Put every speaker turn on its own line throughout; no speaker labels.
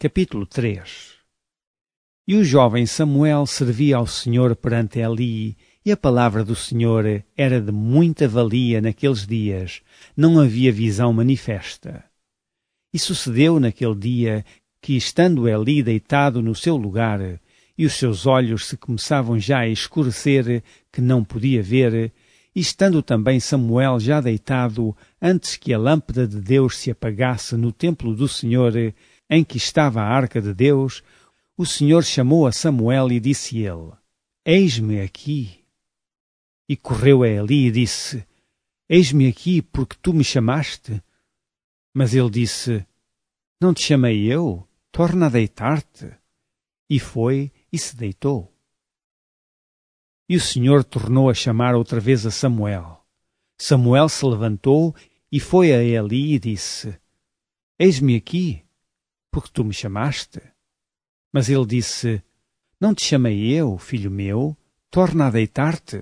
Capítulo 3. E o jovem Samuel servia ao Senhor perante Eli, e a palavra do Senhor era de muita valia naqueles dias, não havia visão manifesta. E sucedeu naquele dia que, estando Eli deitado no seu lugar, e os seus olhos se começavam já a escurecer, que não podia ver, e estando também Samuel já deitado, antes que a lâmpada de Deus se apagasse no templo do Senhor, em que estava a arca de Deus, o Senhor chamou a Samuel e disse ele: Eis-me aqui. E correu a Eli e disse: Eis-me aqui, porque tu me chamaste. Mas ele disse: Não te chamei eu? Torna a deitar-te. E foi e se deitou. E o Senhor tornou a chamar outra vez a Samuel. Samuel se levantou e foi a Eli e disse: Eis-me aqui, porque tu me chamaste. Mas ele disse: Não te chamei eu, filho meu? Torna a deitar-te.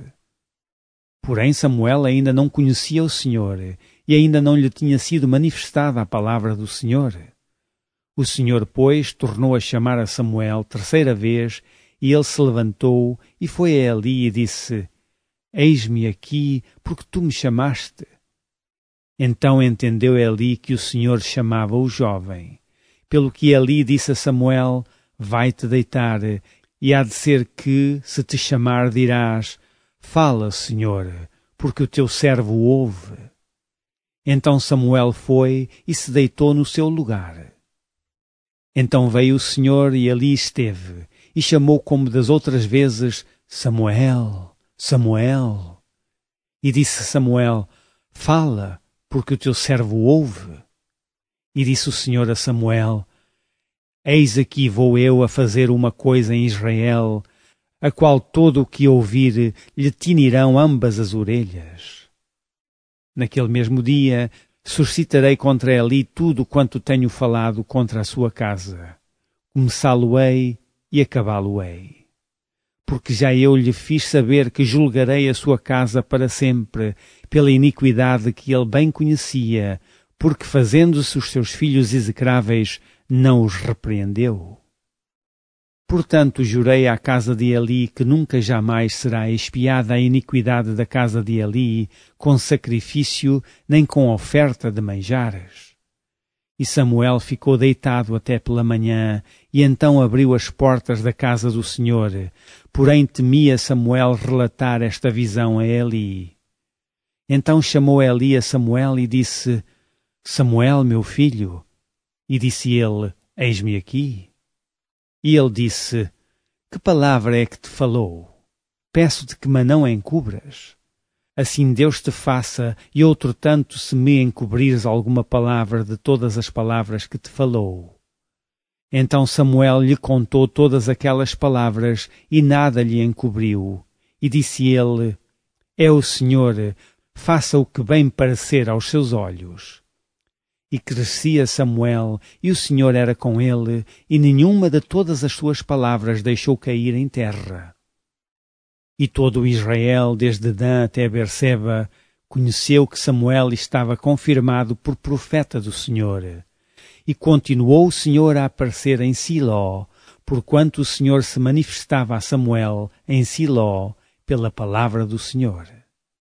Porém Samuel ainda não conhecia o Senhor, e ainda não lhe tinha sido manifestada a palavra do Senhor. O Senhor, pois, tornou a chamar a Samuel terceira vez, e ele se levantou e foi a Eli e disse: Eis-me aqui, porque tu me chamaste. Então entendeu Eli que o Senhor chamava o jovem. Pelo que Eli disse a Samuel: Vai-te deitar, e há de ser que, se te chamar, dirás: Fala, Senhor, porque o teu servo ouve. Então Samuel foi e se deitou no seu lugar. Então veio o Senhor e ali esteve, e chamou como das outras vezes: Samuel, Samuel. E disse Samuel: Fala, porque o teu servo ouve. E disse o Senhor a Samuel: Eis aqui vou eu a fazer uma coisa em Israel, a qual todo o que ouvir lhe tinirão ambas as orelhas. Naquele mesmo dia suscitarei contra Eli tudo quanto tenho falado contra a sua casa. Começá-lo-ei e acabá-lo-ei. Porque já eu lhe fiz saber que julgarei a sua casa para sempre, pela iniquidade que ele bem conhecia, porque fazendo-se os seus filhos execráveis, não os repreendeu. Portanto, jurei à casa de Eli que nunca jamais será expiada a iniquidade da casa de Eli com sacrifício nem com oferta de manjares. E Samuel ficou deitado até pela manhã, e então abriu as portas da casa do Senhor. Porém temia Samuel relatar esta visão a Eli. Então chamou Eli a Samuel e disse: Samuel, meu filho. E disse ele: Eis-me aqui. E ele disse: Que palavra é que te falou? Peço-te que me não encubras. Assim Deus te faça, e outro tanto se me encobrires alguma palavra de todas as palavras que te falou. Então Samuel lhe contou todas aquelas palavras, e nada lhe encobriu. E disse ele: É o Senhor, faça o que bem parecer aos seus olhos. E crescia Samuel, e o Senhor era com ele, e nenhuma de todas as suas palavras deixou cair em terra. E todo o Israel, desde Dan até Berseba, conheceu que Samuel estava confirmado por profeta do Senhor. E continuou o Senhor a aparecer em Siló, porquanto o Senhor se manifestava a Samuel em Siló pela palavra do Senhor.